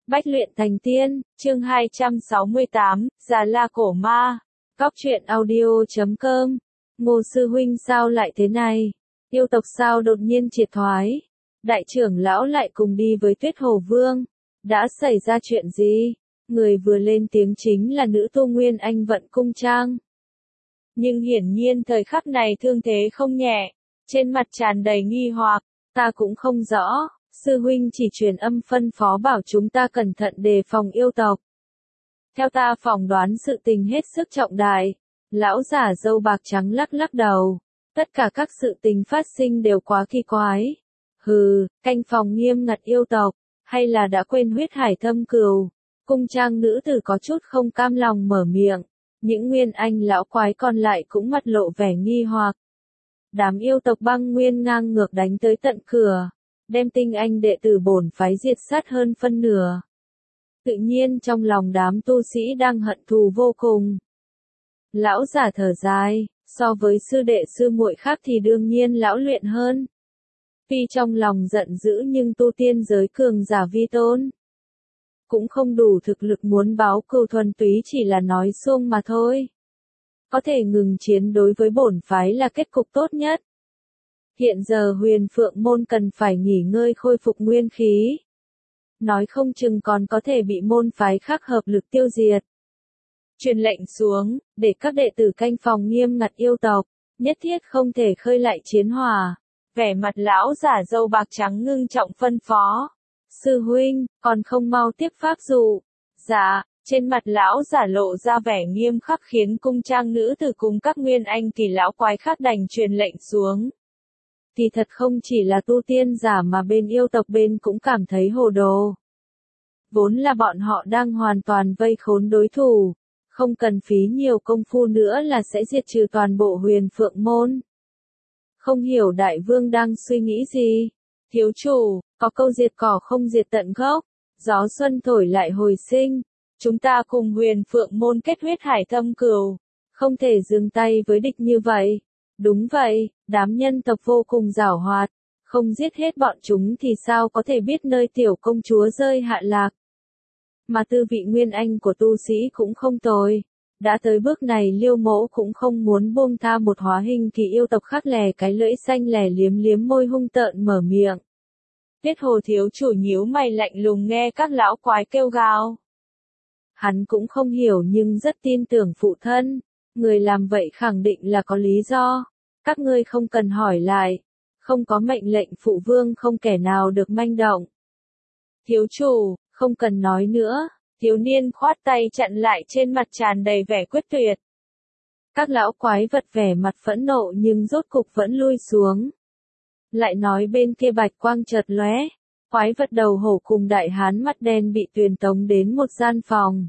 Bách luyện thành tiên, chương 268, Già La Cổ Ma. Góc truyện audio.com. Ngô sư huynh sao lại thế này? Yêu tộc sao đột nhiên triệt thoái? Đại trưởng lão lại cùng đi với Tuyết Hồ Vương. Đã xảy ra chuyện gì? Người vừa lên tiếng chính là nữ tu Nguyên Anh Vận Cung Trang. Nhưng hiển nhiên thời khắc này thương thế không nhẹ, trên mặt tràn đầy nghi hoặc, ta cũng không rõ. Sư huynh chỉ truyền âm phân phó bảo chúng ta cẩn thận đề phòng yêu tộc. Theo ta phỏng đoán sự tình hết sức trọng đại. Lão giả râu bạc trắng lắc lắc đầu. Tất cả các sự tình phát sinh đều quá kỳ quái. Hừ, canh phòng nghiêm ngặt yêu tộc, hay là đã quên huyết hải thâm cừu. Cung trang nữ tử có chút không cam lòng mở miệng. Những nguyên anh lão quái còn lại cũng mặt lộ vẻ nghi hoặc. Đám yêu tộc băng nguyên ngang ngược đánh tới tận cửa, đem tinh anh đệ tử bổn phái diệt sát hơn phân nửa. Tự nhiên trong lòng đám tu sĩ đang hận thù vô cùng. Lão giả thở dài, so với sư đệ sư muội khác thì đương nhiên lão luyện hơn. Tuy trong lòng giận dữ nhưng tu tiên giới cường giả vi tôn. Cũng không đủ thực lực muốn báo cừu, thuần túy chỉ là nói suông mà thôi. Có thể ngừng chiến đối với bổn phái là kết cục tốt nhất. Hiện giờ Huyền Phượng môn cần phải nghỉ ngơi khôi phục nguyên khí. Nói không chừng còn có thể bị môn phái khác hợp lực tiêu diệt. Truyền lệnh xuống, để các đệ tử canh phòng nghiêm ngặt yêu tộc, nhất thiết không thể khơi lại chiến hòa. Vẻ mặt lão giả râu bạc trắng ngưng trọng phân phó. Sư huynh, còn không mau tiếp pháp dụ. Dạ, trên mặt lão giả lộ ra vẻ nghiêm khắc khiến cung trang nữ tử cùng các nguyên anh kỳ lão quái khác đành truyền lệnh xuống. Thì thật không chỉ là tu tiên giả mà bên yêu tộc bên cũng cảm thấy hồ đồ. Vốn là bọn họ đang hoàn toàn vây khốn đối thủ, không cần phí nhiều công phu nữa là sẽ diệt trừ toàn bộ Huyền Phượng môn. Không hiểu đại vương đang suy nghĩ gì? Thiếu chủ, có câu diệt cỏ không diệt tận gốc, gió xuân thổi lại hồi sinh. Chúng ta cùng Huyền Phượng môn kết huyết hải thâm cừu, không thể dừng tay với địch như vậy. Đúng vậy, đám nhân tộc vô cùng giảo hoạt, không giết hết bọn chúng thì sao có thể biết nơi tiểu công chúa rơi hạ lạc. Mà tư vị nguyên anh của tu sĩ cũng không tồi. Đã tới bước này Liêu Mỗ cũng không muốn buông tha một hóa hình kỳ yêu tộc khác. Lè cái lưỡi xanh lè liếm liếm môi hung tợn mở miệng. Tuyết Hồ thiếu chủ nhíu mày lạnh lùng nghe các lão quái kêu gào. Hắn cũng không hiểu nhưng rất tin tưởng phụ thân. Người làm vậy khẳng định là có lý do. Các ngươi không cần hỏi lại. Không có mệnh lệnh phụ vương không kẻ nào được manh động. Thiếu chủ, không cần nói nữa. Thiếu niên khoát tay chặn lại, trên mặt tràn đầy vẻ quyết tuyệt. Các lão quái vật vẻ mặt phẫn nộ nhưng rốt cục vẫn lui xuống. Lại nói bên kia bạch quang chợt lóe. Quái vật đầu hổ cùng đại hán mắt đen bị truyền tống đến một gian phòng.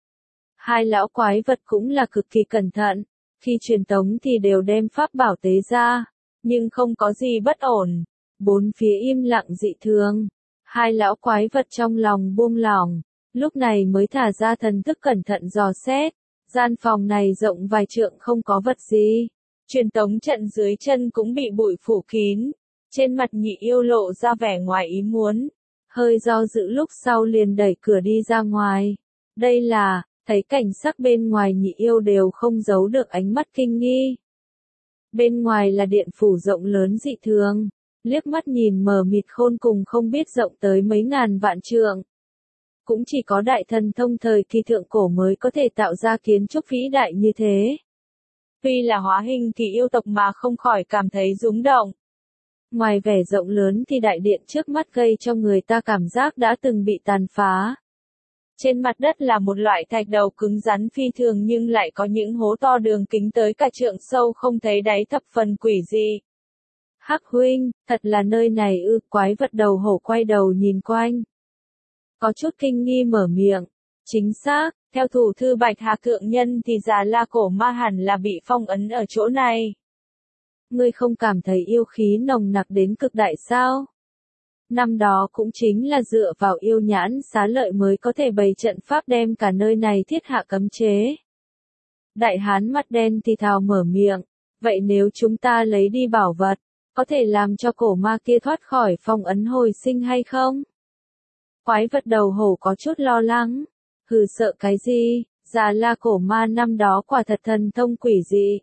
Hai lão quái vật cũng là cực kỳ cẩn thận. Khi truyền tống thì đều đem pháp bảo tế ra. Nhưng không có gì bất ổn. Bốn phía im lặng dị thường. Hai lão quái vật trong lòng buông lỏng. Lúc này mới thả ra thần thức cẩn thận dò xét. Gian phòng này rộng vài trượng không có vật gì. Truyền tống trận dưới chân cũng bị bụi phủ kín. Trên mặt nhị yêu lộ ra vẻ ngoài ý muốn. Hơi do dự lúc sau liền đẩy cửa đi ra ngoài. Đây là, thấy cảnh sắc bên ngoài nhị yêu đều không giấu được ánh mắt kinh nghi. Bên ngoài là điện phủ rộng lớn dị thường. Liếc mắt nhìn mờ mịt khôn cùng không biết rộng tới mấy ngàn vạn trượng. Cũng chỉ có đại thần thông thời kỳ thượng cổ mới có thể tạo ra kiến trúc vĩ đại như thế. Tuy là hóa hình kỳ yêu tộc mà không khỏi cảm thấy rúng động. Ngoài vẻ rộng lớn thì đại điện trước mắt gây cho người ta cảm giác đã từng bị tàn phá. Trên mặt đất là một loại thạch đầu cứng rắn phi thường nhưng lại có những hố to đường kính tới cả trượng sâu không thấy đáy, thập phần quỷ dị. Hắc huynh, thật là nơi này ư? Quái vật đầu hổ quay đầu nhìn quanh. Có chút kinh nghi mở miệng. Chính xác, theo thủ thư Bạch Hà Thượng Nhân thì Già La Cổ Ma hẳn là bị phong ấn ở chỗ này. Ngươi không cảm thấy yêu khí nồng nặc đến cực đại sao? Năm đó cũng chính là dựa vào yêu nhãn xá lợi mới có thể bày trận pháp đem cả nơi này thiết hạ cấm chế. Đại hán mắt đen thì thào mở miệng. Vậy nếu chúng ta lấy đi bảo vật, có thể làm cho cổ ma kia thoát khỏi phong ấn hồi sinh hay không? Quái vật đầu hổ có chút lo lắng. Hừ, sợ cái gì, Già La Cổ Ma năm đó quả thật thần thông quỷ dị.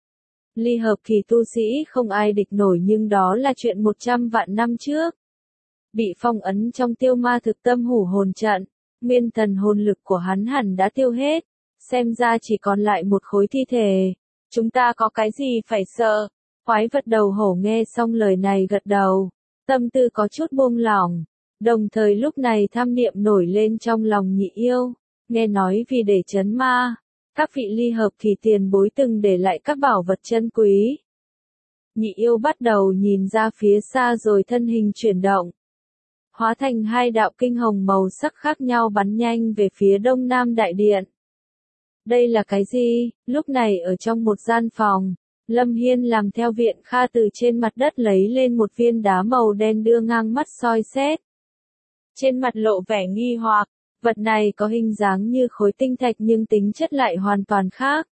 Ly hợp kỳ tu sĩ không ai địch nổi, nhưng đó là chuyện 100 vạn năm trước. Bị phong ấn trong tiêu ma thực tâm hủ hồn trận, nguyên thần hồn lực của hắn hẳn đã tiêu hết, xem ra chỉ còn lại một khối thi thể. Chúng ta có cái gì phải sợ? Quái vật đầu hổ nghe xong lời này gật đầu, tâm tư có chút buông lỏng, đồng thời lúc này tham niệm nổi lên trong lòng Nhị Yêu, nghe nói vì để trấn ma, các vị ly hợp kỳ tiền bối từng để lại các bảo vật chân quý. Nhị Yêu bắt đầu nhìn ra phía xa rồi thân hình chuyển động, hóa thành hai đạo kinh hồng màu sắc khác nhau bắn nhanh về phía đông nam đại điện. Đây là cái gì? Lúc này ở trong một gian phòng, Lâm Hiên làm theo Viện Kha từ trên mặt đất lấy lên một viên đá màu đen đưa ngang mắt soi xét. Trên mặt lộ vẻ nghi hoặc, vật này có hình dáng như khối tinh thạch nhưng tính chất lại hoàn toàn khác.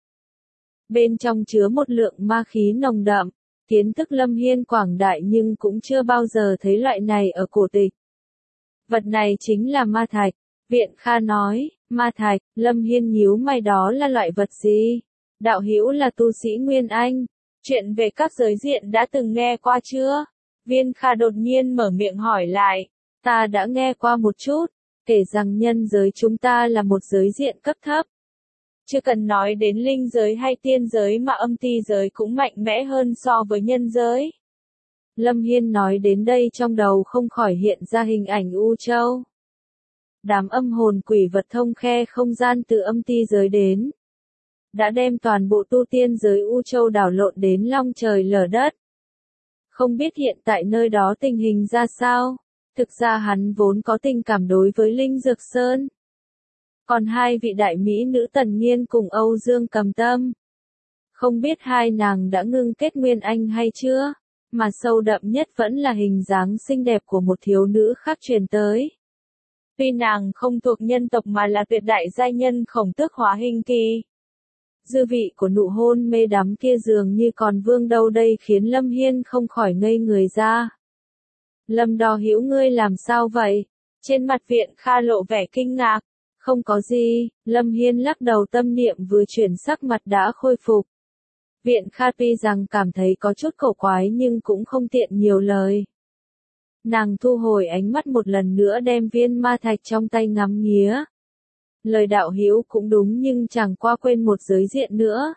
Bên trong chứa một lượng ma khí nồng đậm, kiến thức Lâm Hiên quảng đại nhưng cũng chưa bao giờ thấy loại này ở cổ tịch. Vật này chính là ma thạch, Viện Kha nói. Ma thạch. Lâm Hiên nhíu mày, đó là loại vật gì? Đạo hữu là tu sĩ Nguyên Anh, chuyện về các giới diện đã từng nghe qua chưa? Viên Kha đột nhiên mở miệng hỏi lại. Ta đã nghe qua một chút, kể rằng nhân giới chúng ta là một giới diện cấp thấp. Chưa cần nói đến linh giới hay tiên giới mà âm ti giới cũng mạnh mẽ hơn so với nhân giới. Lâm Hiên nói đến đây trong đầu không khỏi hiện ra hình ảnh U Châu. Đám âm hồn quỷ vật thông khe không gian từ âm ti giới đến, đã đem toàn bộ tu tiên giới U Châu đảo lộn đến long trời lở đất. Không biết hiện tại nơi đó tình hình ra sao, thực ra hắn vốn có tình cảm đối với Linh Dược Sơn. Còn hai vị đại mỹ nữ Tần Nghiên cùng Âu Dương Cầm Tâm, không biết hai nàng đã ngưng kết Nguyên Anh hay chưa, mà sâu đậm nhất vẫn là hình dáng xinh đẹp của một thiếu nữ khác truyền tới. Tuy nàng không thuộc nhân tộc mà là tuyệt đại giai nhân Khổng Tước hóa hình kỳ. Dư vị của nụ hôn mê đắm kia dường như còn vương đâu đây khiến Lâm Hiên không khỏi ngây người ra. Lâm Đo hữu, ngươi làm sao vậy? Trên mặt Viện Kha lộ vẻ kinh ngạc. Không có gì, Lâm Hiên lắc đầu, tâm niệm vừa chuyển sắc mặt đã khôi phục. Viện Kha tuy rằng cảm thấy có chút cổ quái nhưng cũng không tiện nhiều lời. Nàng thu hồi ánh mắt một lần nữa đem viên ma thạch trong tay ngắm nghía. Lời đạo hữu cũng đúng nhưng chẳng qua quên một giới diện nữa.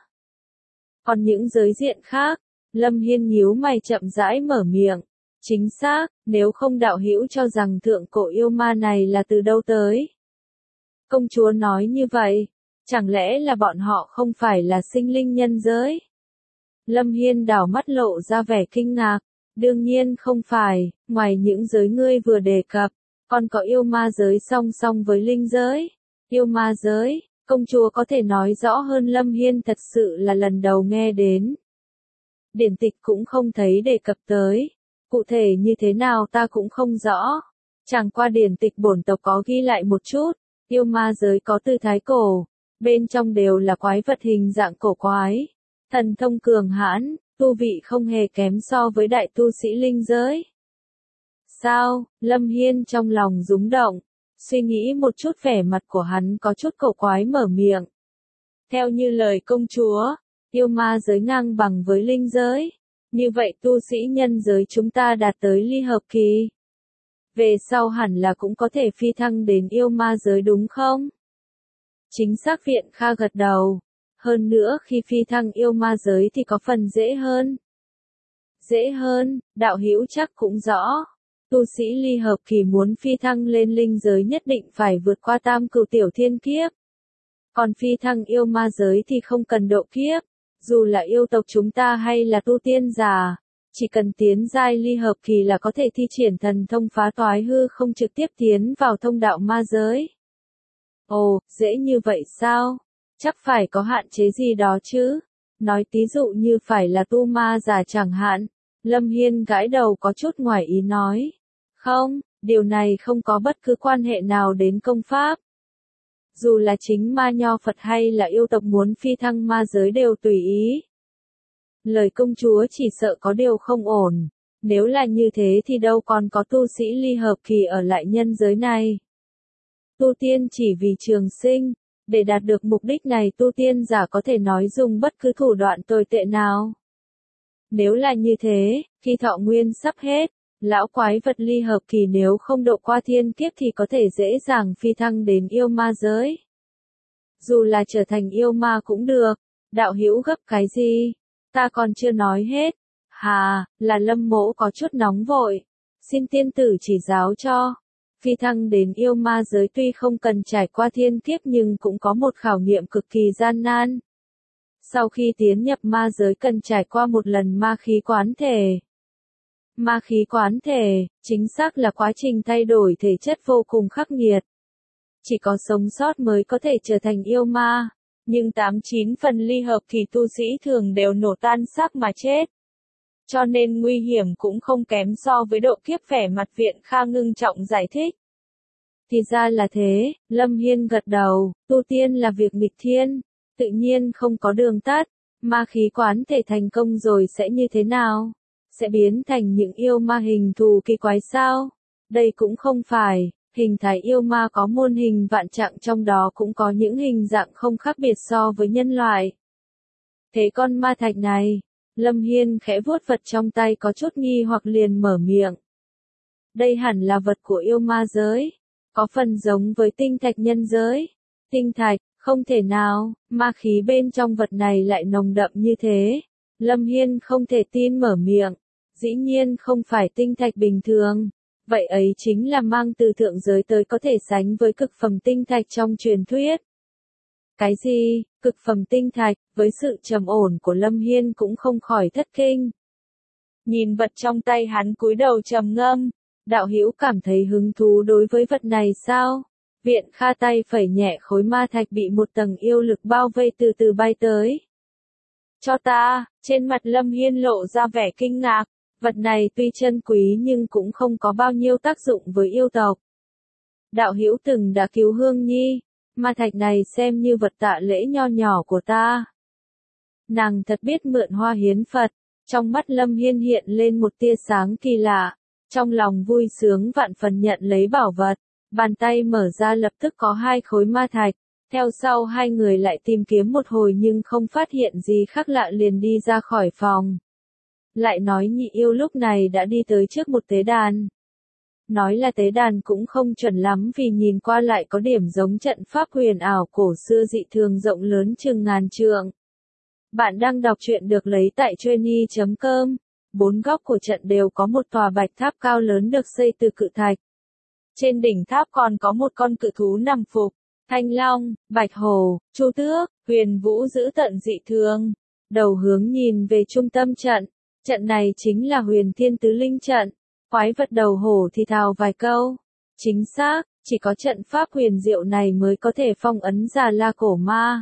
Còn những giới diện khác, Lâm Hiên nhíu mày chậm rãi mở miệng. Chính xác, nếu không đạo hữu cho rằng thượng cổ yêu ma này là từ đâu tới. Công chúa nói như vậy, chẳng lẽ là bọn họ không phải là sinh linh nhân giới? Lâm Hiên đảo mắt lộ ra vẻ kinh ngạc. Đương nhiên không phải, ngoài những giới ngươi vừa đề cập, còn có yêu ma giới song song với linh giới. Yêu ma giới, công chúa có thể nói rõ hơn. Lâm Hiên thật sự là lần đầu nghe đến. Điển tịch cũng không thấy đề cập tới. Cụ thể như thế nào ta cũng không rõ. Chẳng qua điển tịch bổn tộc có ghi lại một chút. Yêu ma giới có từ thái cổ, bên trong đều là quái vật hình dạng cổ quái. Thần thông cường hãn, tu vị không hề kém so với đại tu sĩ linh giới. Sao? Lâm Hiên trong lòng rúng động, suy nghĩ một chút, vẻ mặt của hắn có chút cổ quái mở miệng. Theo như lời công chúa, yêu ma giới ngang bằng với linh giới. Như vậy tu sĩ nhân giới chúng ta đạt tới ly hợp kỳ. Về sau hẳn là cũng có thể phi thăng đến yêu ma giới đúng không? Chính xác, Viện Kha gật đầu. Hơn nữa khi phi thăng yêu ma giới thì có phần dễ hơn. Dễ hơn, đạo hữu chắc cũng rõ. Tu sĩ ly hợp kỳ muốn phi thăng lên linh giới nhất định phải vượt qua tam cửu tiểu thiên kiếp. Còn phi thăng yêu ma giới thì không cần độ kiếp. Dù là yêu tộc chúng ta hay là tu tiên giả, chỉ cần tiến giai ly hợp kỳ là có thể thi triển thần thông phá toái hư không, trực tiếp tiến vào thông đạo ma giới. Ồ, dễ như vậy sao? Chắc phải có hạn chế gì đó chứ? Nói tí dụ như phải là tu ma giả chẳng hạn. Lâm Hiên gãi đầu có chút ngoài ý nói. Không, điều này không có bất cứ quan hệ nào đến công pháp. Dù là chính ma nho Phật hay là yêu tộc muốn phi thăng ma giới đều tùy ý. Lời công chúa chỉ sợ có điều không ổn. Nếu là như thế thì đâu còn có tu sĩ ly hợp kỳ ở lại nhân giới này. Tu tiên chỉ vì trường sinh, để đạt được mục đích này tu tiên giả có thể nói dùng bất cứ thủ đoạn tồi tệ nào. Nếu là như thế, khi thọ nguyên sắp hết, lão quái vật ly hợp kỳ nếu không độ qua thiên kiếp thì có thể dễ dàng phi thăng đến yêu ma giới. Dù là trở thành yêu ma cũng được, đạo hữu gấp cái gì? Ta còn chưa nói hết. Hà, là Lâm Mỗ có chút nóng vội. Xin tiên tử chỉ giáo cho. Phi thăng đến yêu ma giới tuy không cần trải qua thiên kiếp nhưng cũng có một khảo nghiệm cực kỳ gian nan. Sau khi tiến nhập ma giới cần trải qua một lần ma khí quán thể. Ma khí quán thể, chính xác là quá trình thay đổi thể chất vô cùng khắc nghiệt. Chỉ có sống sót mới có thể trở thành yêu ma, nhưng 89 phần ly hợp kỳ tu sĩ thường đều nổ tan xác mà chết. Cho nên nguy hiểm cũng không kém so với độ kiếp. Vẻ mặt Viện Kha ngưng trọng giải thích. Thì ra là thế, Lâm Hiên gật đầu, tu tiên là việc nghịch thiên, tự nhiên không có đường tắt, ma khí quán thể thành công rồi sẽ như thế nào? Sẽ biến thành những yêu ma hình thù kỳ quái sao? Đây cũng không phải, hình thái yêu ma có muôn hình vạn trạng, trong đó cũng có những hình dạng không khác biệt so với nhân loại. Thế con ma thạch này, Lâm Hiên khẽ vuốt vật trong tay có chút nghi hoặc liền mở miệng. Đây hẳn là vật của yêu ma giới, có phần giống với tinh thạch nhân giới. Tinh thạch, không thể nào, ma khí bên trong vật này lại nồng đậm như thế. Lâm Hiên không thể tin mở miệng, dĩ nhiên không phải tinh thạch bình thường. Vậy ấy chính là mang từ thượng giới tới, có thể sánh với cực phẩm tinh thạch trong truyền thuyết. Cái gì, cực phẩm tinh thạch? Với sự trầm ổn của Lâm Hiên cũng không khỏi thất kinh. Nhìn vật trong tay hắn cúi đầu trầm ngâm, đạo hữu cảm thấy hứng thú đối với vật này sao? Viện Kha tay phẩy nhẹ khối ma thạch bị một tầng yêu lực bao vây từ từ bay tới. Cho ta, trên mặt Lâm Hiên lộ ra vẻ kinh ngạc, vật này tuy chân quý nhưng cũng không có bao nhiêu tác dụng với yêu tộc. Đạo hữu từng đã cứu Hương Nhi, ma thạch này xem như vật tạ lễ nho nhỏ của ta. Nàng thật biết mượn hoa hiến Phật, trong mắt Lâm Hiên hiện lên một tia sáng kỳ lạ, trong lòng vui sướng vạn phần nhận lấy bảo vật, bàn tay mở ra lập tức có 2 khối ma thạch, theo sau hai người lại tìm kiếm một hồi nhưng không phát hiện gì khác lạ liền đi ra khỏi phòng. Lại nói nhị yêu lúc này đã đi tới trước một tế đàn. Nói là tế đàn cũng không chuẩn lắm vì nhìn qua lại có điểm giống trận pháp huyền ảo cổ xưa dị thường rộng lớn chừng ngàn trượng. Bạn đang đọc truyện được lấy tại Truyeni.com. 4 góc của trận đều có một tòa bạch tháp cao lớn được xây từ cự thạch. Trên đỉnh tháp còn có một con cự thú nằm phục, Thanh Long, Bạch Hổ, Chu Tước, Huyền Vũ dữ tợn dị thường. Đầu hướng nhìn về trung tâm trận. Trận này chính là Huyền Thiên Tứ Linh trận. Quái vật đầu hổ thì thào vài câu. Chính xác, chỉ có trận pháp huyền diệu này mới có thể phong ấn Già La cổ ma.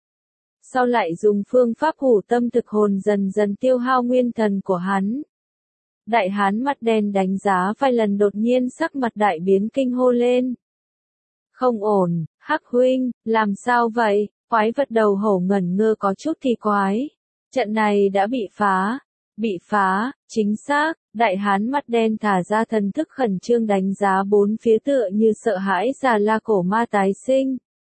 Sau lại dùng phương pháp hủ tâm thực hồn dần dần tiêu hao nguyên thần của hắn. Đại hán mặt đen đánh giá vài lần đột nhiên sắc mặt đại biến kinh hô lên. Không ổn, Hắc huynh, làm sao vậy? Quái vật đầu hổ ngẩn ngơ có chút kỳ quái. Trận này đã bị phá. Bị phá, chính xác, đại hán mặt đen thả ra thần thức khẩn trương đánh giá bốn phía tựa như sợ hãi Già La cổ ma tái sinh.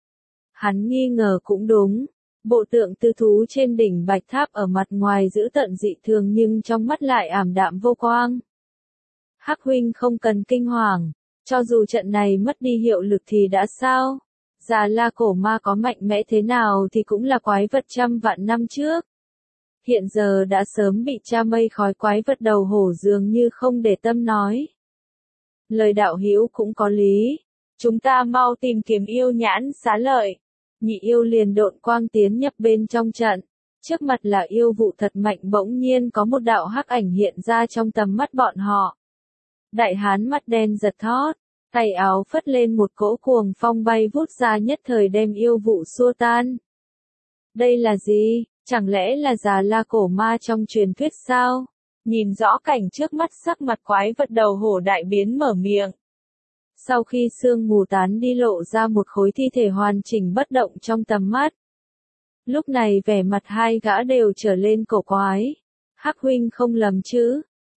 Hắn nghi ngờ cũng đúng. Bộ tượng tư thú trên đỉnh bạch tháp ở mặt ngoài giữ tận dị thường nhưng trong mắt lại ảm đạm vô quang. Hắc huynh không cần kinh hoàng, cho dù trận này mất đi hiệu lực thì đã sao? Già La cổ ma có mạnh mẽ thế nào thì cũng là quái vật trăm vạn năm trước. Hiện giờ đã sớm bị cha mây khói, quái vật đầu hổ dường như không để tâm nói. Lời đạo hữu cũng có lý. Chúng ta mau tìm kiếm yêu nhãn xá lợi. Nhị yêu liền độn quang tiến nhập bên trong trận. Trước mặt là yêu vụ thật mạnh, bỗng nhiên có một đạo hắc ảnh hiện ra trong tầm mắt bọn họ. Đại hán mặt đen giật thót, tay áo phất lên một cỗ cuồng phong bay vút ra nhất thời đem yêu vụ xua tan. Đây là gì? Chẳng lẽ là Già La cổ ma trong truyền thuyết sao? Nhìn rõ cảnh trước mắt sắc mặt quái vật đầu hổ đại biến mở miệng. Sau khi sương mù tán đi lộ ra một khối thi thể hoàn chỉnh bất động trong tầm mắt. Lúc này vẻ mặt hai gã đều trở lên cổ quái. Hắc huynh không lầm chứ?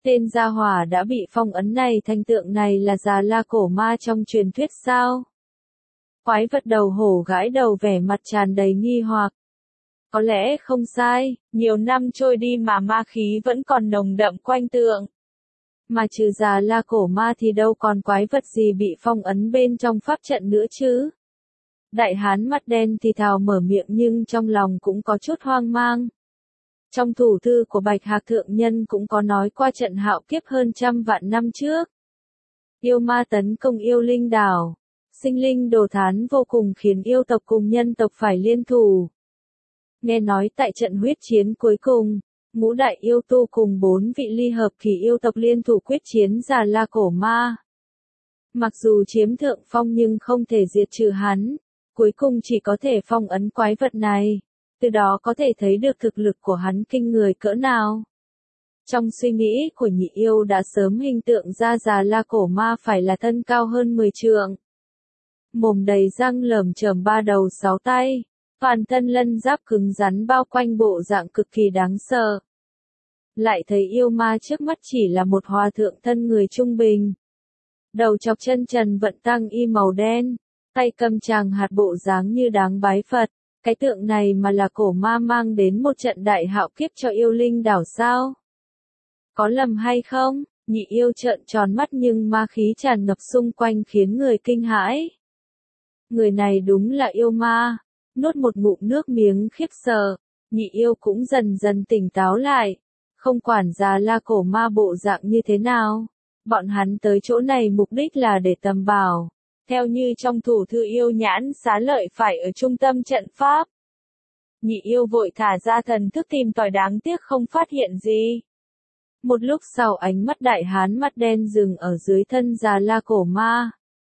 Tên gia hỏa đã bị phong ấn này, thanh tượng này là Già La Cổ Ma trong truyền thuyết sao? Quái vật đầu hổ gãi đầu, vẻ mặt tràn đầy nghi hoặc. Có lẽ không sai, nhiều năm trôi đi mà ma khí vẫn còn nồng đậm quanh tượng. Mà trừ Già La Cổ Ma thì đâu còn quái vật gì bị phong ấn bên trong pháp trận nữa chứ? Đại hán mắt đen thì thào mở miệng nhưng trong lòng cũng có chút hoang mang. Trong thủ thư của Bạch Hạc Thượng Nhân cũng có nói qua trận hạo kiếp hơn trăm vạn năm trước. Yêu ma tấn công yêu linh đảo, sinh linh đồ thán vô cùng khiến yêu tộc cùng nhân tộc phải liên thủ. Nghe nói tại trận huyết chiến cuối cùng, ngũ đại yêu tu cùng 4 vị ly hợp kỳ yêu tộc liên thủ quyết chiến Già La Cổ Ma. Mặc dù chiếm thượng phong nhưng không thể diệt trừ hắn, cuối cùng chỉ có thể phong ấn quái vật này. Từ đó có thể thấy được thực lực của hắn kinh người cỡ nào. Trong suy nghĩ của Nhị Yêu đã sớm hình tượng ra Già La Cổ Ma phải là thân cao hơn 10 trượng. Mồm đầy răng lởm chởm 3 đầu 6 tay, toàn thân lân giáp cứng rắn bao quanh bộ dạng cực kỳ đáng sợ. Lại thấy yêu ma trước mắt chỉ là một hòa thượng thân người trung bình. Đầu chọc chân trần vận tăng y màu đen, tay cầm tràng hạt bộ dáng như đáng bái Phật. Cái tượng này mà là cổ ma mang đến một trận đại hạo kiếp cho yêu linh đảo sao? Có lầm hay không? Nhị Yêu trợn tròn mắt nhưng ma khí tràn ngập xung quanh khiến người kinh hãi. Người này đúng là yêu ma. Nuốt một ngụm nước miếng khiếp sợ, Nhị Yêu cũng dần dần tỉnh táo lại. Không quản Già La Cổ Ma bộ dạng như thế nào, bọn hắn tới chỗ này mục đích là để tầm bảo. Theo như trong thủ thư yêu nhãn xá lợi phải ở trung tâm trận pháp. Nhị Yêu vội thả ra thần thức tìm tòi, đáng tiếc không phát hiện gì. Một lúc sau ánh mắt đại hán mắt đen dừng ở dưới thân Già La Cổ Ma.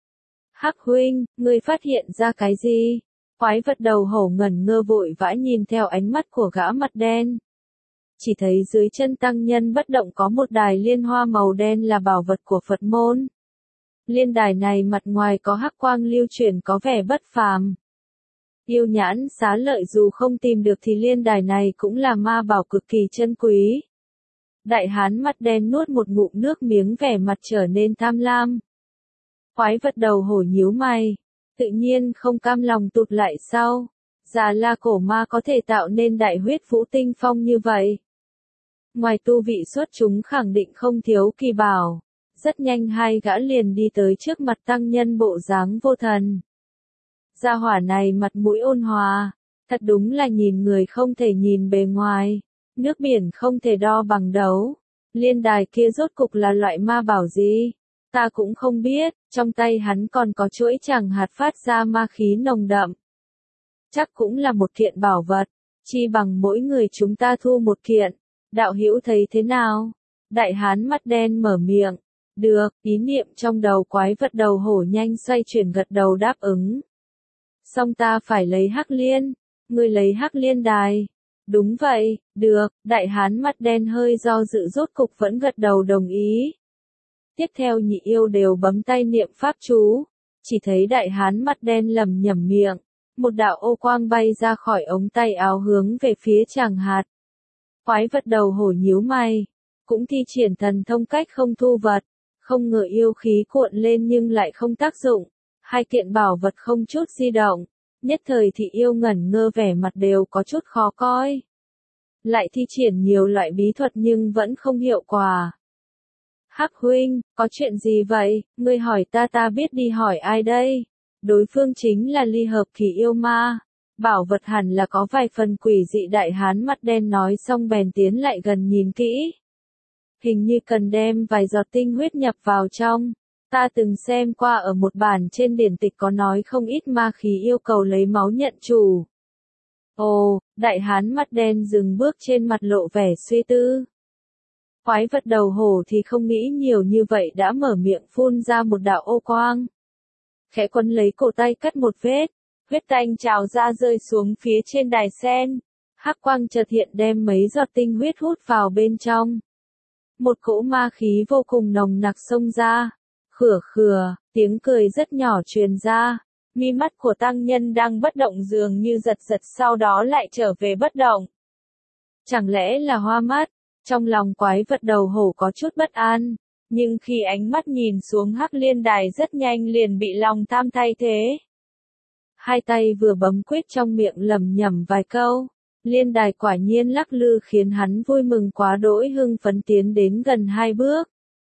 Hắc huynh, ngươi phát hiện ra cái gì? Quái vật đầu hổ ngẩn ngơ vội vã nhìn theo ánh mắt của gã mặt đen. Chỉ thấy dưới chân tăng nhân bất động có một đài liên hoa màu đen là bảo vật của Phật môn. Liên đài này mặt ngoài có hắc quang lưu chuyển có vẻ bất phàm. Yêu nhãn xá lợi dù không tìm được thì liên đài này cũng là ma bảo cực kỳ chân quý. Đại hán mặt đen nuốt một ngụm nước miếng, vẻ mặt trở nên tham lam. Quái vật đầu hổ nhíu mày, tự nhiên không cam lòng tụt lại sau. Già La Cổ Ma có thể tạo nên đại huyết vũ tinh phong như vậy. Ngoài tu vị xuất chúng khẳng định không thiếu kỳ bảo. Rất nhanh hai gã liền đi tới trước mặt tăng nhân bộ dáng vô thần. Gia hỏa này mặt mũi ôn hòa, thật đúng là nhìn người không thể nhìn bề ngoài, nước biển không thể đo bằng đấu. Liên đài kia rốt cục là loại ma bảo gì? Ta cũng không biết, trong tay hắn còn có chuỗi tràng hạt phát ra ma khí nồng đậm. Chắc cũng là một kiện bảo vật, chi bằng mỗi người chúng ta thu một kiện. Đạo hữu thấy thế nào? Đại hán mắt đen mở miệng. Được, ý niệm trong đầu quái vật đầu hổ nhanh xoay chuyển, gật đầu đáp ứng. Xong ta phải lấy hắc liên, ngươi lấy hắc liên đài. Đúng vậy, được, đại hán mắt đen hơi do dự rốt cục vẫn gật đầu đồng ý. Tiếp theo Nhị Yêu đều bấm tay niệm pháp chú, chỉ thấy đại hán mắt đen lẩm nhẩm miệng, một đạo ô quang bay ra khỏi ống tay áo hướng về phía tràng hạt. Quái vật đầu hổ nhíu mày, cũng thi triển thần thông cách không thu vật. Không ngờ yêu khí cuộn lên nhưng lại không tác dụng. Hai kiện bảo vật không chút di động. Nhất thời thì yêu ngẩn ngơ, vẻ mặt đều có chút khó coi. Lại thi triển nhiều loại bí thuật nhưng vẫn không hiệu quả. Hắc huynh, có chuyện gì vậy? Ngươi hỏi ta biết đi hỏi ai đây? Đối phương chính là ly hợp kỳ yêu ma. Bảo vật hẳn là có vài phần quỷ dị, đại hán mắt đen nói xong bèn tiến lại gần nhìn kỹ. Hình như cần đem vài giọt tinh huyết nhập vào trong. Ta từng xem qua ở một bản trên điển tịch có nói không ít ma khí yêu cầu lấy máu nhận chủ. Ồ, đại hán mắt đen dừng bước, trên mặt lộ vẻ suy tư. Quái vật đầu hổ thì không nghĩ nhiều như vậy, đã mở miệng phun ra một đạo ô quang. Khẽ quấn lấy cổ tay cắt một vết, huyết tanh trào ra rơi xuống phía trên đài sen. Hắc quang chợt hiện đem mấy giọt tinh huyết hút vào bên trong. Một cỗ ma khí vô cùng nồng nặc xông ra. Khửa khừa, tiếng cười rất nhỏ truyền ra. Mi mắt của tăng nhân đang bất động dường như giật giật, sau đó lại trở về bất động. Chẳng lẽ là hoa mắt? Trong lòng quái vật đầu hổ có chút bất an, nhưng khi ánh mắt nhìn xuống Hắc Liên Đài rất nhanh liền bị lòng tham thay thế. Hai tay vừa bấm quyết trong miệng lẩm nhẩm vài câu, liên đài quả nhiên lắc lư khiến hắn vui mừng quá đỗi hưng phấn tiến đến gần 2 bước.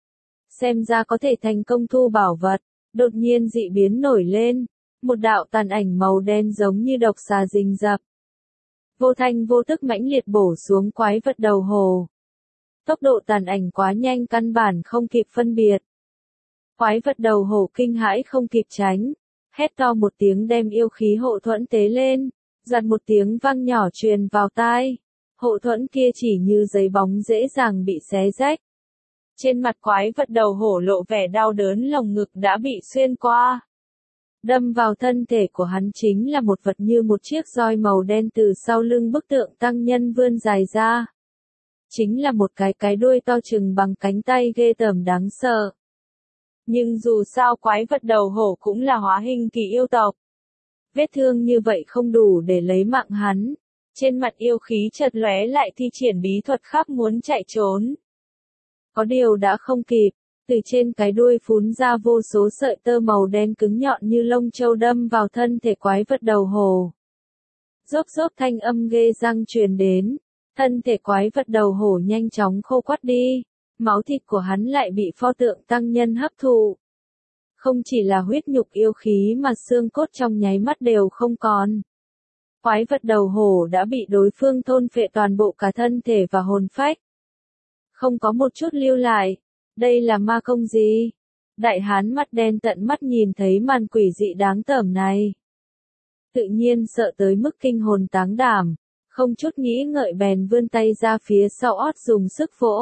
Xem ra có thể thành công thu bảo vật, đột nhiên dị biến nổi lên, một đạo tàn ảnh màu đen giống như độc xà rình rập. Vô thanh vô tức mãnh liệt bổ xuống quái vật đầu hổ. Tốc độ tàn ảnh quá nhanh căn bản không kịp phân biệt. Quái vật đầu hổ kinh hãi không kịp tránh, hét to một tiếng đem yêu khí hộ thuẫn tế lên, giật một tiếng vang nhỏ truyền vào tai. Hộ thuẫn kia chỉ như giấy bóng dễ dàng bị xé rách. Trên mặt quái vật đầu hổ lộ vẻ đau đớn, lồng ngực đã bị xuyên qua. Đâm vào thân thể của hắn chính là một vật như một chiếc roi màu đen từ sau lưng bức tượng tăng nhân vươn dài ra. Chính là một cái đuôi to chừng bằng cánh tay ghê tởm đáng sợ. Nhưng dù sao quái vật đầu hổ cũng là hóa hình kỳ yêu tộc. Vết thương như vậy không đủ để lấy mạng hắn. Trên mặt yêu khí chợt lóe lại thi triển bí thuật khác muốn chạy trốn. Có điều đã không kịp, từ trên cái đuôi phún ra vô số sợi tơ màu đen cứng nhọn như lông châu đâm vào thân thể quái vật đầu hổ. Rốp rốp thanh âm ghê răng truyền đến, thân thể quái vật đầu hổ nhanh chóng khô quắt đi, máu thịt của hắn lại bị pho tượng tăng nhân hấp thụ. Không chỉ là huyết nhục yêu khí mà xương cốt trong nháy mắt đều không còn. Quái vật đầu hổ đã bị đối phương thôn phệ toàn bộ cả thân thể và hồn phách. Không có một chút lưu lại. Đây là ma công gì? Đại hán mắt đen tận mắt nhìn thấy màn quỷ dị đáng tởm này. Tự nhiên sợ tới mức kinh hồn táng đảm, không chút nghĩ ngợi bèn vươn tay ra phía sau ót dùng sức vỗ.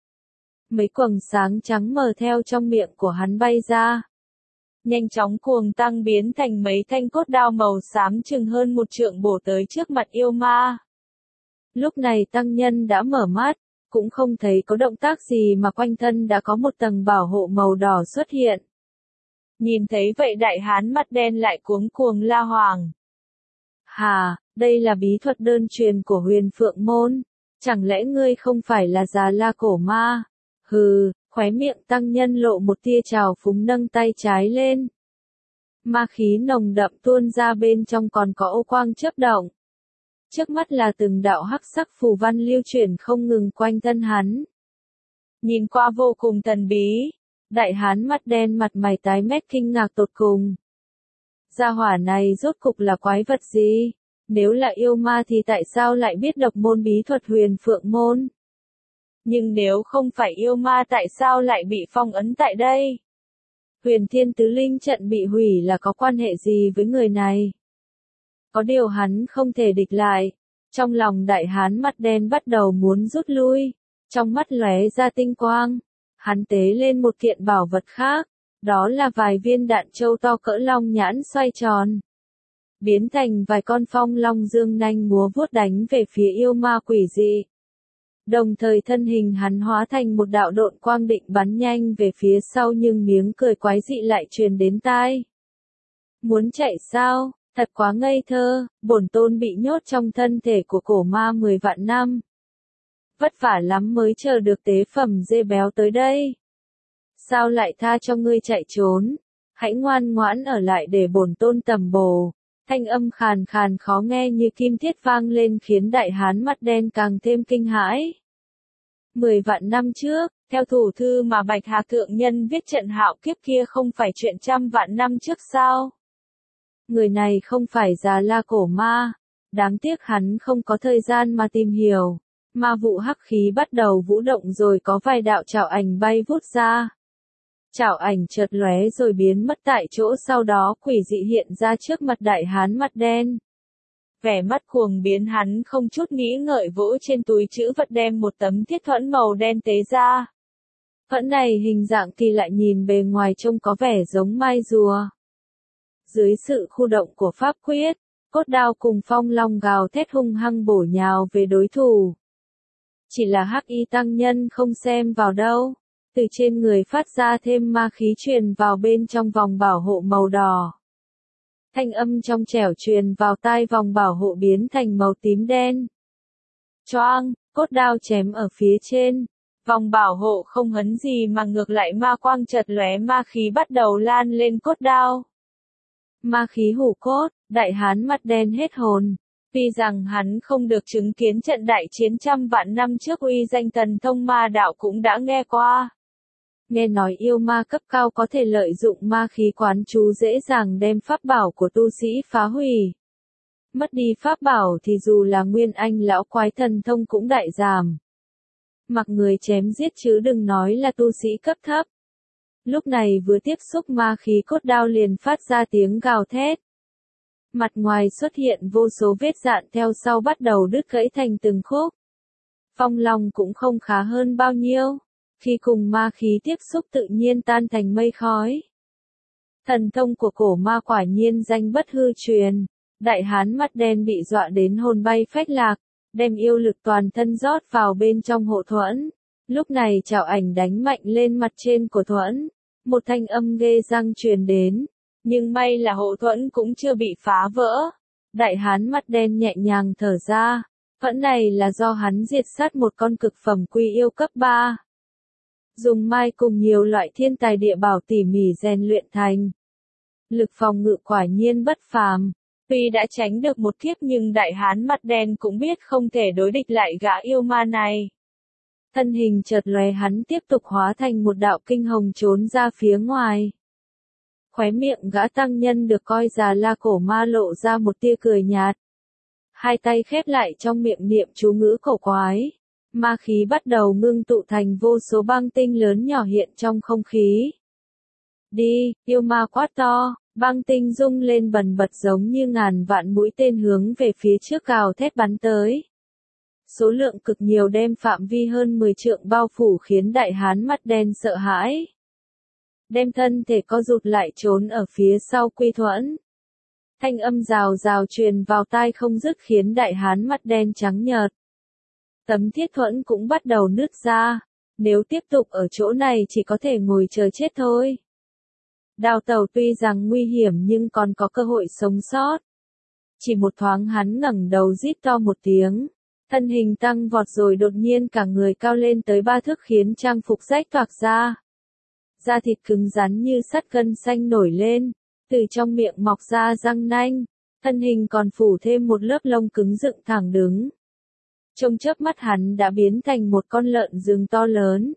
Mấy quầng sáng trắng mờ theo trong miệng của hắn bay ra. Nhanh chóng cuồng tăng biến thành mấy thanh cốt đao màu xám chừng hơn 1 trượng bổ tới trước mặt yêu ma. Lúc này tăng nhân đã mở mắt, cũng không thấy có động tác gì mà quanh thân đã có một tầng bảo hộ màu đỏ xuất hiện. Nhìn thấy vậy đại hán mắt đen lại cuống cuồng la hoàng. Hà, đây là bí thuật đơn truyền của Huyền Phượng Môn, chẳng lẽ ngươi không phải là Già La Cổ Ma? Hừ, khóe miệng tăng nhân lộ một tia trào phúng nâng tay trái lên. Ma khí nồng đậm tuôn ra bên trong còn có ô quang chớp động. Trước mắt là từng đạo hắc sắc phù văn lưu chuyển không ngừng quanh thân hắn. Nhìn qua vô cùng thần bí, đại hán mắt đen mặt mày tái mét kinh ngạc tột cùng. Gia hỏa này rốt cục là quái vật gì? Nếu là yêu ma thì tại sao lại biết độc môn bí thuật Huyền Phượng Môn? Nhưng nếu không phải yêu ma tại sao lại bị phong ấn tại đây? Huyền Thiên Tứ Linh trận bị hủy là có quan hệ gì với người này? Có điều hắn không thể địch lại. Trong lòng đại hán mắt đen bắt đầu muốn rút lui. Trong mắt lóe ra tinh quang. Hắn tế lên một kiện bảo vật khác. Đó là vài viên đạn châu to cỡ long nhãn xoay tròn. Biến thành vài con phong long dương nanh múa vuốt đánh về phía yêu ma quỷ dị. Đồng thời thân hình hắn hóa thành một đạo độn quang định bắn nhanh về phía sau, nhưng miếng cười quái dị lại truyền đến tai. Muốn chạy sao? Thật quá ngây thơ, bổn tôn bị nhốt trong thân thể của cổ ma 10 vạn năm. Vất vả lắm mới chờ được tế phẩm dê béo tới đây. Sao lại tha cho ngươi chạy trốn? Hãy ngoan ngoãn ở lại để bổn tôn tầm bổ. Thanh âm khàn khàn khó nghe như kim thiết vang lên khiến đại hán mắt đen càng thêm kinh hãi. 10 vạn năm trước, theo thủ thư mà Bạch Hà Thượng Nhân viết trận hạo kiếp kia không phải chuyện trăm vạn năm trước sao? Người này không phải Già La Cổ Ma. Đáng tiếc hắn không có thời gian mà tìm hiểu. Ma vụ hắc khí bắt đầu vũ động rồi có vài đạo trảo ảnh bay vút ra. Trảo ảnh chợt lóe rồi biến mất tại chỗ, sau đó quỷ dị hiện ra trước mặt đại hán mặt đen. Vẻ mắt cuồng biến, hắn không chút nghĩ ngợi vỗ trên túi trữ vật đem một tấm thiết thuẫn màu đen tế ra. Thuẫn này hình dạng kỳ lạ, nhìn bề ngoài trông có vẻ giống mai rùa. Dưới sự khu động của pháp quyết, cốt đao cùng phong long gào thét hung hăng bổ nhào về đối thủ. Chỉ là hắc y tăng nhân không xem vào đâu. Từ trên người phát ra thêm ma khí truyền vào bên trong vòng bảo hộ màu đỏ. Thanh âm trong trẻo truyền vào tai, vòng bảo hộ biến thành màu tím đen. Choang, cốt đao chém ở phía trên. Vòng bảo hộ không hấn gì mà ngược lại ma quang chợt lóe, ma khí bắt đầu lan lên cốt đao. Ma khí hủ cốt, đại hán mặt đen hết hồn. Tuy rằng hắn không được chứng kiến trận đại chiến trăm vạn năm trước, uy danh thần thông ma đạo cũng đã nghe qua. Nghe nói yêu ma cấp cao có thể lợi dụng ma khí quán chú dễ dàng đem pháp bảo của tu sĩ phá hủy. Mất đi pháp bảo thì dù là nguyên anh lão quái thần thông cũng đại giảm. Mặc người chém giết chứ đừng nói là tu sĩ cấp thấp. Lúc này vừa tiếp xúc ma khí, cốt đao liền phát ra tiếng gào thét. Mặt ngoài xuất hiện vô số vết dạn, theo sau bắt đầu đứt gãy thành từng khúc. Phong long cũng không khá hơn bao nhiêu. Khi cùng ma khí tiếp xúc tự nhiên tan thành mây khói. Thần thông của cổ ma quả nhiên danh bất hư truyền. Đại hán mắt đen bị dọa đến hồn bay phách lạc, đem yêu lực toàn thân rót vào bên trong hộ thuẫn. Lúc này chảo ảnh đánh mạnh lên mặt trên của thuẫn. Một thanh âm ghê răng truyền đến. Nhưng may là hộ thuẫn cũng chưa bị phá vỡ. Đại hán mắt đen nhẹ nhàng thở ra. Thuẫn này là do hắn diệt sát một con cực phẩm quy yêu cấp 3. Dùng mai cùng nhiều loại thiên tài địa bảo tỉ mỉ rèn luyện thành. Lực phòng ngự quả nhiên bất phàm. Tuy đã tránh được một kiếp nhưng đại hán mặt đen cũng biết không thể đối địch lại gã yêu ma này. Thân hình chợt lóe, hắn tiếp tục hóa thành một đạo kinh hồng trốn ra phía ngoài. Khóe miệng gã tăng nhân được coi Già La cổ ma lộ ra một tia cười nhạt. Hai tay khép lại trong miệng niệm chú ngữ cổ quái. Ma khí bắt đầu ngưng tụ thành vô số băng tinh lớn nhỏ hiện trong không khí. Đi, yêu ma quát to, băng tinh rung lên bần bật giống như ngàn vạn mũi tên hướng về phía trước gào thét bắn tới. Số lượng cực nhiều đem phạm vi hơn 10 trượng bao phủ khiến đại hán mắt đen sợ hãi. Đem thân thể co rụt lại trốn ở phía sau quy thuẫn. Thanh âm rào rào truyền vào tai không dứt khiến đại hán mắt đen trắng nhợt. Tấm thiết thuẫn cũng bắt đầu nứt ra. Nếu tiếp tục ở chỗ này chỉ có thể ngồi chờ chết thôi. Đào tẩu tuy rằng nguy hiểm nhưng còn có cơ hội sống sót. Chỉ một thoáng hắn ngẩng đầu rít to một tiếng. Thân hình tăng vọt rồi đột nhiên cả người cao lên tới 3 thước khiến trang phục rách toạc ra. Da thịt cứng rắn như sắt, gân xanh nổi lên. Từ trong miệng mọc ra răng nanh. Thân hình còn phủ thêm một lớp lông cứng dựng thẳng đứng. Trong chớp mắt hắn đã biến thành một con lợn rừng to lớn.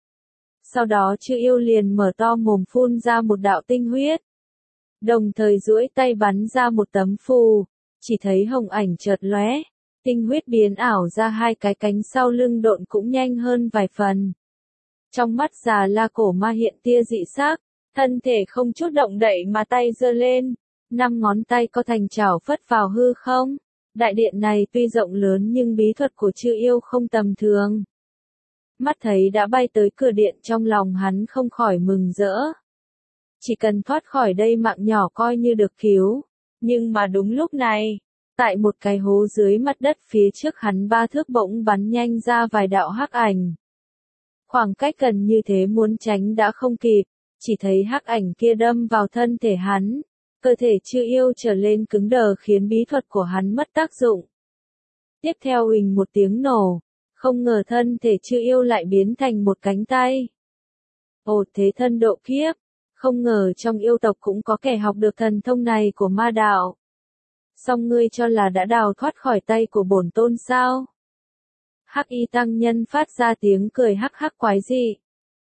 Sau đó chư yêu liền mở to mồm phun ra một đạo tinh huyết. Đồng thời duỗi tay bắn ra một tấm phù. Chỉ thấy hồng ảnh chợt lóe. Tinh huyết biến ảo ra hai cái cánh sau lưng độn cũng nhanh hơn vài phần. Trong mắt Già La cổ ma hiện tia dị sắc. Thân thể không chút động đậy mà tay giơ lên. 5 ngón tay co thành chảo phất vào hư không. Đại điện này tuy rộng lớn nhưng bí thuật của chư yêu không tầm thường. Mắt thấy đã bay tới cửa điện, trong lòng hắn không khỏi mừng rỡ. Chỉ cần thoát khỏi đây mạng nhỏ coi như được cứu. Nhưng mà đúng lúc này, tại một cái hố dưới mặt đất phía trước hắn 3 thước bỗng bắn nhanh ra vài đạo hắc ảnh. Khoảng cách gần như thế muốn tránh đã không kịp, chỉ thấy hắc ảnh kia đâm vào thân thể hắn. Cơ thể chư yêu trở lên cứng đờ khiến bí thuật của hắn mất tác dụng. Tiếp theo huỳnh một tiếng nổ, không ngờ thân thể chư yêu lại biến thành một cánh tay. Ồ, thế thân độ kiếp, không ngờ trong yêu tộc cũng có kẻ học được thần thông này của ma đạo. Song ngươi cho là đã đào thoát khỏi tay của bổn tôn sao? Hắc y tăng nhân phát ra tiếng cười hắc hắc quái dị.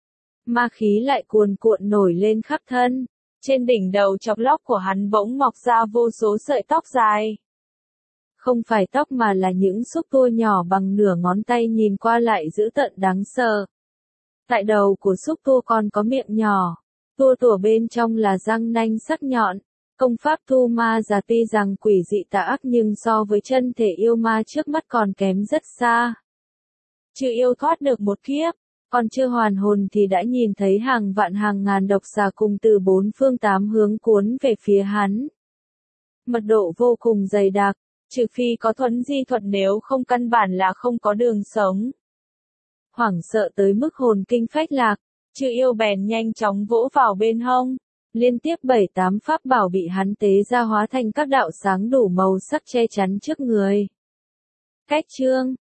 Ma khí lại cuồn cuộn nổi lên khắp thân. Trên đỉnh đầu chọc lóc của hắn bỗng mọc ra vô số sợi tóc dài. Không phải tóc mà là những xúc tua nhỏ bằng nửa ngón tay, nhìn qua lại dữ tợn đáng sợ. Tại đầu của xúc tua còn có miệng nhỏ. Tua tủa bên trong là răng nanh sắc nhọn. Công pháp thu ma giả tuy rằng quỷ dị tà ác nhưng so với chân thể yêu ma trước mắt còn kém rất xa. Chư yêu thoát được một kiếp. Còn chưa hoàn hồn thì đã nhìn thấy hàng vạn hàng ngàn độc xà cùng từ 4 phương 8 hướng cuốn về phía hắn. Mật độ vô cùng dày đặc, trừ phi có thuẫn di thuật, nếu không căn bản là không có đường sống. Hoảng sợ tới mức hồn kinh phách lạc, chư yêu bèn nhanh chóng vỗ vào bên hông. Liên tiếp 7-8 pháp bảo bị hắn tế ra hóa thành các đạo sáng đủ màu sắc che chắn trước người. Cách chương